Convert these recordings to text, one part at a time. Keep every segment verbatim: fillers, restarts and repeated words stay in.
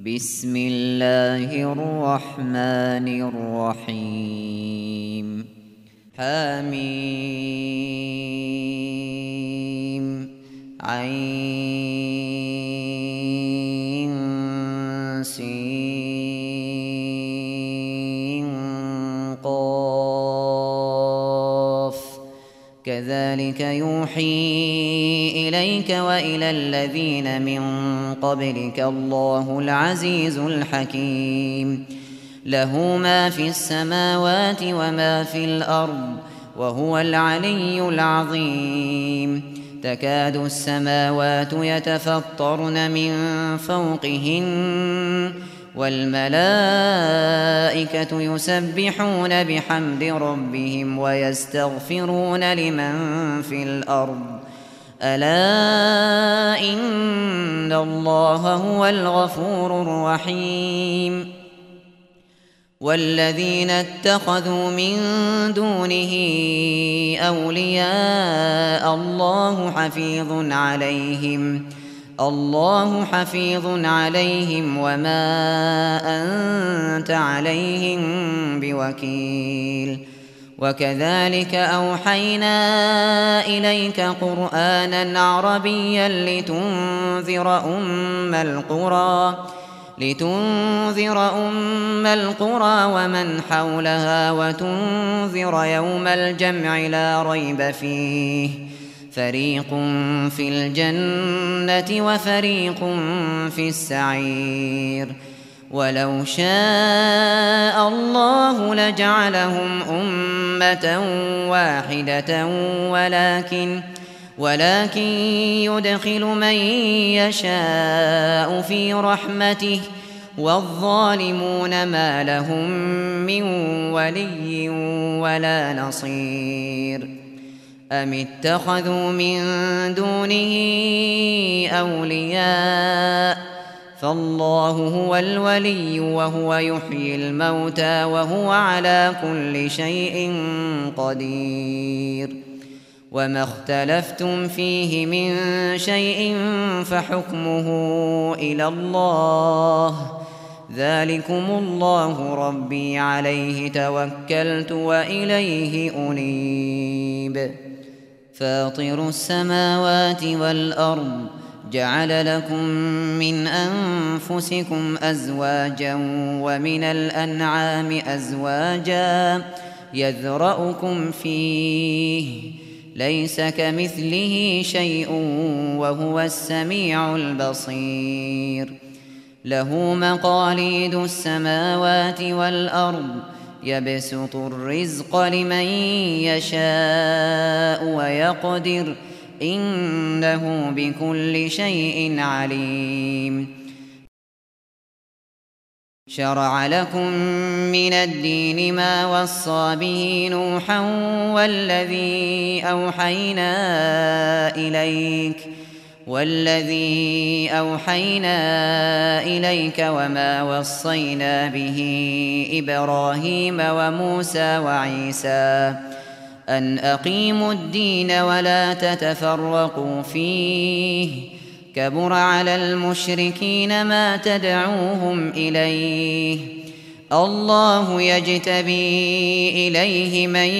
بسم الله الرحمن الرحيم حميم عين سين قاف كذلك يوحي إليك وإلى الذين من قبلك الله العزيز الحكيم له ما في السماوات وما في الأرض وهو العلي العظيم تكاد السماوات يتفطرن من فوقهن والملائكة يسبحون بحمد ربهم ويستغفرون لمن في الأرض ألا إن الله هو الغفور الرحيم والذين اتخذوا من دونه أولياء الله حفيظ عليهم الله حفيظ عليهم وما أنت عليهم بوكيل وكذلك أوحينا إليك قرآنا عربيا لتنذر أم القرى لتنذر أم القرى ومن حولها وتنذر يوم الجمع لا ريب فيه فريق في الجنة وفريق في السعير ولو شاء الله لجعلهم أمة واحدة ولكن ولكن يدخل من يشاء في رحمته والظالمون ما لهم من ولي ولا نصير أم اتخذوا من دونه أولياء فالله هو الولي وهو يحيي الموتى وهو على كل شيء قدير وما اختلفتم فيه من شيء فحكمه إلى الله ذلكم الله ربي عليه توكلت وإليه أنيب فاطر السماوات والأرض جعل لكم من أنفسكم أزواجا ومن الأنعام أزواجا يذرأكم فيه ليس كمثله شيء وهو السميع البصير له مقاليد السماوات والأرض يبسط الرزق لمن يشاء ويقدر إنه بكل شيء عليم شرع لكم من الدين ما وصى به نوحا والذي أوحينا إليك والذي أوحينا إليك وما وصينا به إبراهيم وموسى وعيسى أن أقيموا الدين ولا تتفرقوا فيه كبر على المشركين ما تدعوهم إليه الله يجتبي إليه من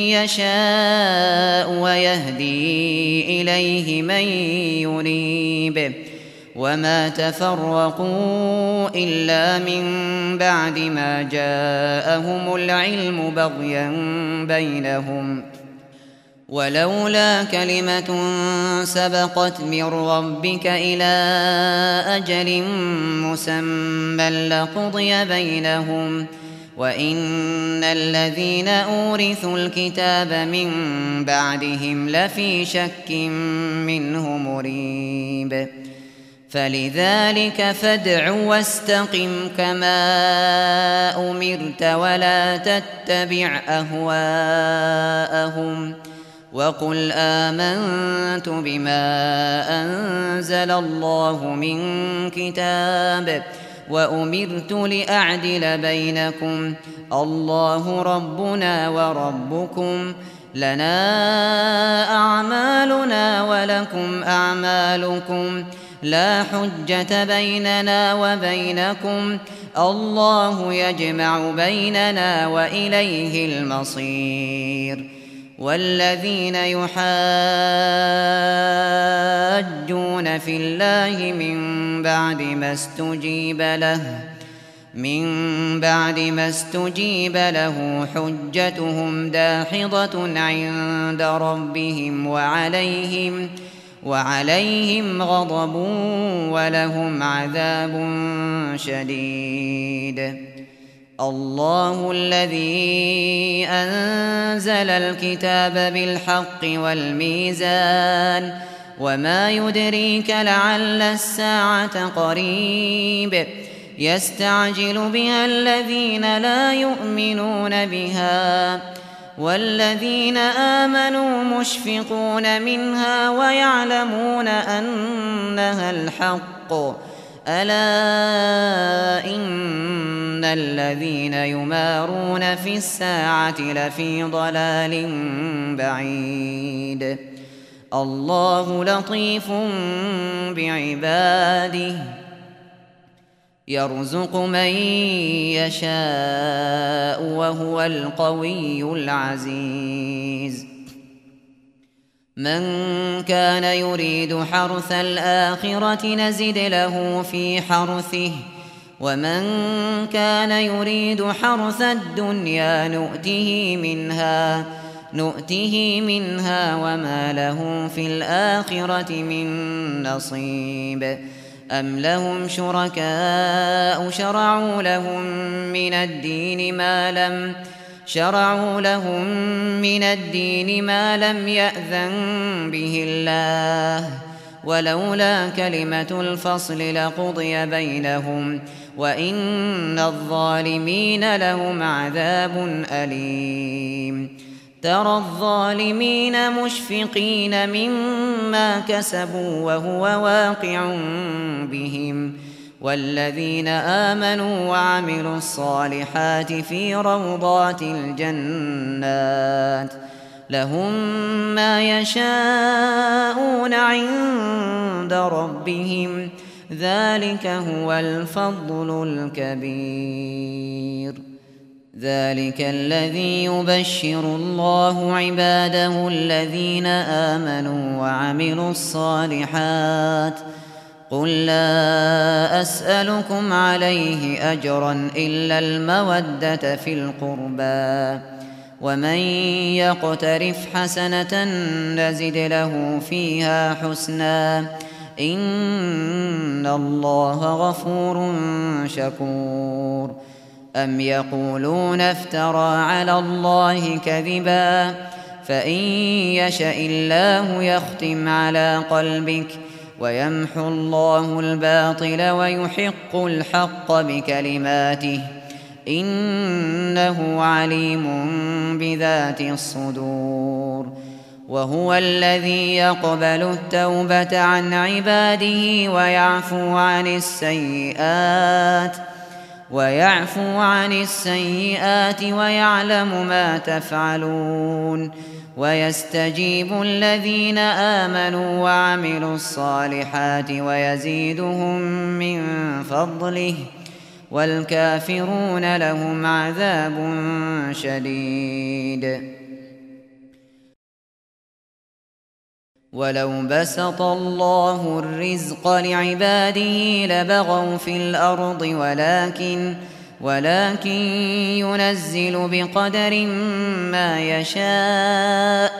يشاء ويهدي إليه من ينيب وما تفرقوا إلا من بعد ما جاءهم العلم بغيا بينهم ولولا كلمة سبقت من ربك إلى أجل مسمى لقضي بينهم وإن الذين أورثوا الكتاب من بعدهم لفي شك منه مريب فلذلك فادع واستقم كما أمرت ولا تتبع أهواءهم وقل آمنت بما أنزل الله من كتاب وأمرت لأعدل بينكم الله ربنا وربكم لنا أعمالنا ولكم أعمالكم لا حجة بيننا وبينكم الله يجمع بيننا وإليه المصير والذين يحاجون في الله من بعد ما استجيب له من بعد ما استجيب له حجتهم داحضة عند ربهم وعليهم وعليهم غضب ولهم عذاب شديد. الله الذي أنزل الكتاب بالحق والميزان وما يدريك لعل الساعة قريب يستعجل بها الذين لا يؤمنون بها والذين آمنوا مشفقون منها ويعلمون أنها الحق ألا إن الذين يمارون في الساعة لفي ضلال بعيد. الله لطيف بعباده يرزق من يشاء وهو القوي العزيز. من كان يريد حرث الآخرة نزد له في حرثه ومن كان يريد حرث الدنيا نؤته منها نؤته منها وما له في الآخرة من نصيب. أم لهم شركاء شرعوا لهم من الدين ما لم شرعوا لهم من الدين ما لم يأذن به الله ولولا كلمة الفصل لقضي بينهم وإن الظالمين لهم عذاب أليم. ترى الظالمين مشفقين مما كسبوا وهو واقع بهم والذين آمنوا وعملوا الصالحات في روضات الجنات لهم ما يشاءون عند ربهم ذلك هو الفضل الكبير. ذلك الذي يبشر الله عباده الذين آمنوا وعملوا الصالحات قل لا أسألكم عليه أجرا إلا المودة في القربى ومن يقترف حسنة نزد له فيها حسنا إن الله غفور شكور. أم يقولون افترى على الله كذبا فإن يشأ الله يختم على قلبك ويمحو الله الباطل ويحق الحق بكلماته إنه عليم بذات الصدور. وهو الذي يقبل التوبة عن عباده ويعفو عن السيئات ويعفو عن السيئات ويعلم ما تفعلون ويستجيب الذين آمنوا وعملوا الصالحات ويزيدهم من فضله والكافرون لهم عذاب شديد. ولو بسط الله الرزق لعباده لبغوا في الأرض ولكن ولكن ينزل بقدر ما يشاء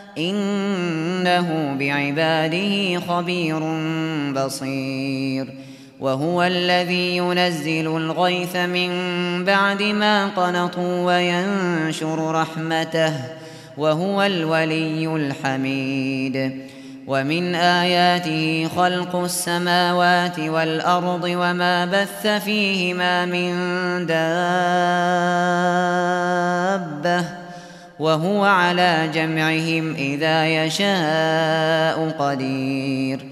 إنه بعباده خبير بصير. وهو الذي ينزل الغيث من بعد ما قنطوا وينشر رحمته وهو الولي الحميد. ومن آياته خلق السماوات والأرض وما بث فيهما من دابة وهو على جمعهم إذا يشاء قدير.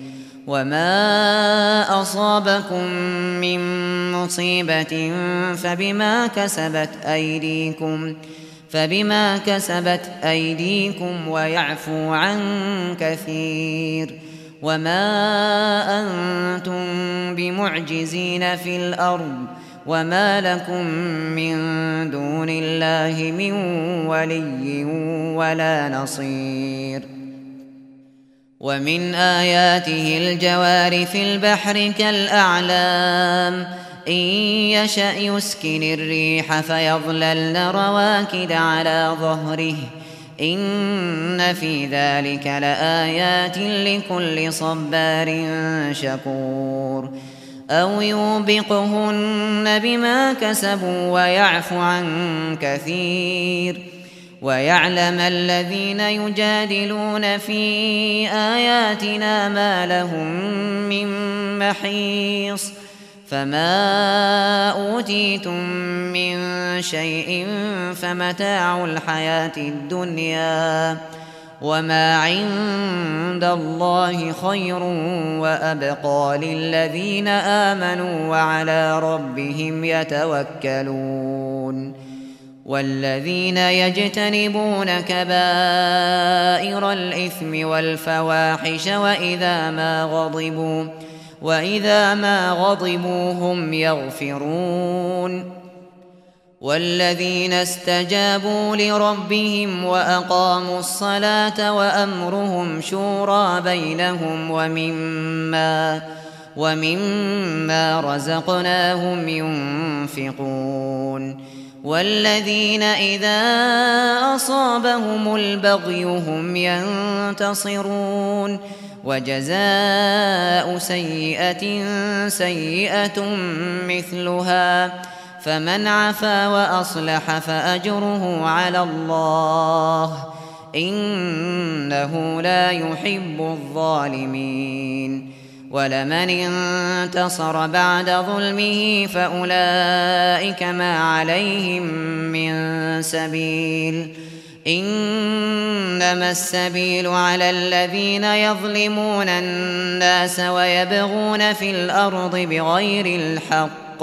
وما أصابكم من مصيبة فبما كسبت أيديكم فبما كسبت أيديكم ويعفو عن كثير. وما أنتم بمعجزين في الأرض وما لكم من دون الله من ولي ولا نصير ومن آياته الجوار في البحر كالأعلام إن يشأ يسكن الريح فيظللن رواكد على ظهره إن في ذلك لآيات لكل صبار شكور أو يوبقهن بما كسبوا ويعفو عن كثير ويعلم الذين يجادلون في آياتنا ما لهم من محيص فما أوتيتم من شيء فمتاع الحياة الدنيا وما عند الله خير وأبقى للذين آمنوا وعلى ربهم يتوكلون والذين يجتنبون كبائر الإثم والفواحش وإذا ما غضبوا وإذا ما غضبوا هم يغفرون والذين استجابوا لربهم وأقاموا الصلاة وأمرهم شورى بينهم ومما ومما رزقناهم ينفقون والذين إذا أصابهم البغي هم ينتصرون وجزاء سيئة سيئة مثلها فمن عفا وأصلح فأجره على الله إنه لا يحب الظالمين ولمن انتصر بعد ظلمه فأولئك ما عليهم من سبيل إنما السبيل على الذين يظلمون الناس ويبغون في الأرض بغير الحق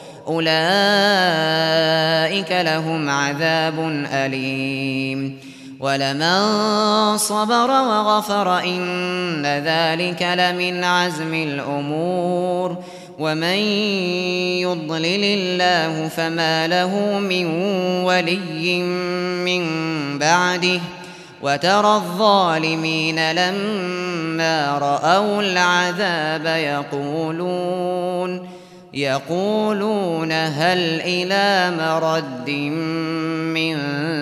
أولئك لهم عذاب أليم ولمن صبر وغفر إن ذلك لمن عزم الأمور ومن يضلل الله فما له من ولي من بعده وترى الظالمين لما رأوا العذاب يقولون يقولون هل إلى مرد من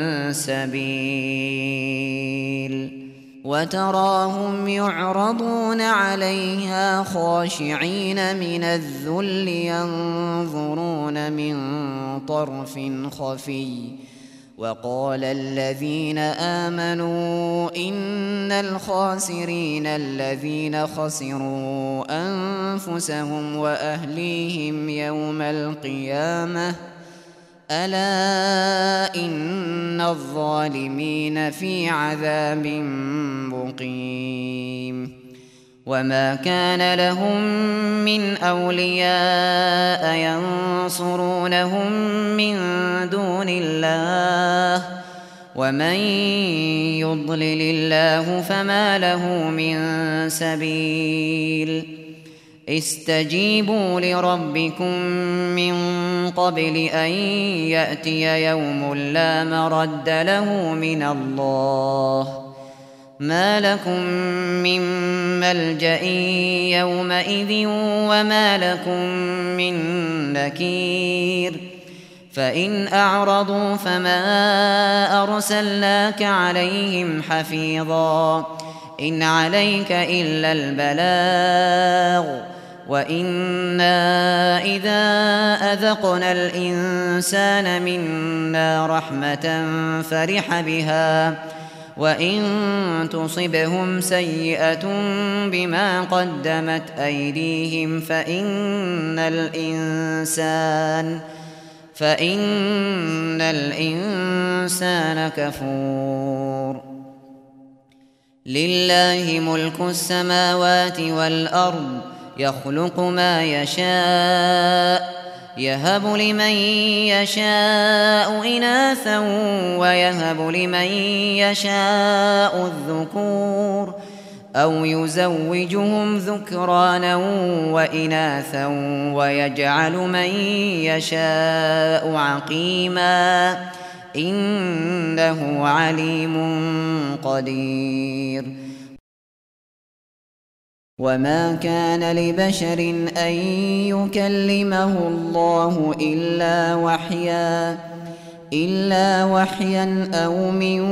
سبيل وتراهم يعرضون عليها خاشعين من الذل ينظرون من طرف خفي وقال الذين آمنوا إن الخاسرين الذين خسروا أنفسهم وأهليهم يوم القيامة ألا إن الظالمين في عذاب مقيم وما كان لهم من أولياء ينصرونهم من دون الله ومن يضلل الله فما له من سبيل استجيبوا لربكم من قبل أن يأتي يوم لا مرد له من الله ما لكم من ملجأ يومئذ وما لكم من نكير فإن أعرضوا فما أرسلناك عليهم حفيظا إن عليك إلا البلاغ وإنا إذا أذقنا الإنسان منا رحمة فرح بها وإن تصبهم سيئة بما قدمت أيديهم فإن الإنسان فإن الإنسان كفور لله ملك السماوات والأرض يخلق ما يشاء يهب لمن يشاء إناثا ويهب لمن يشاء الذكور أو يزوجهم ذكرانا وإناثا ويجعل من يشاء عقيما إنه عليم قدير. وما كان لبشر أن يكلمه الله إلا وحيا إلا وحيا أو من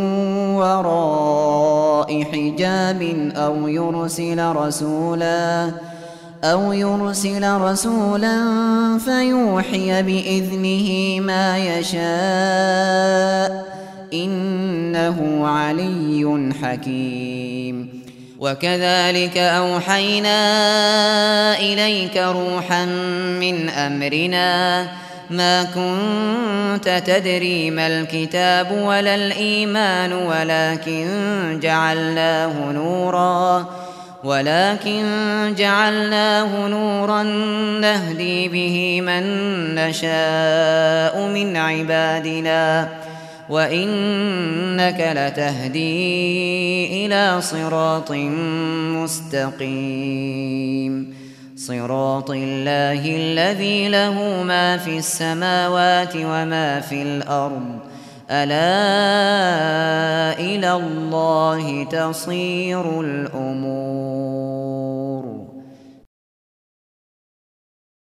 وراء حجاب أو يرسل رسولا أو يرسل رسولا فيوحي بإذنه ما يشاء إنه علي حكيم. وكذلك أوحينا إليك روحا من أمرنا ما كنت تدري ما الكتاب ولا الإيمان ولكن جعلناه نورا ولكن جعلناه نورا نهدي به من نشاء من عبادنا وإنك لتهدي إلى صراط مستقيم صراط الله الذي له ما في السماوات وما في الأرض ألا إلى الله تصير الأمور.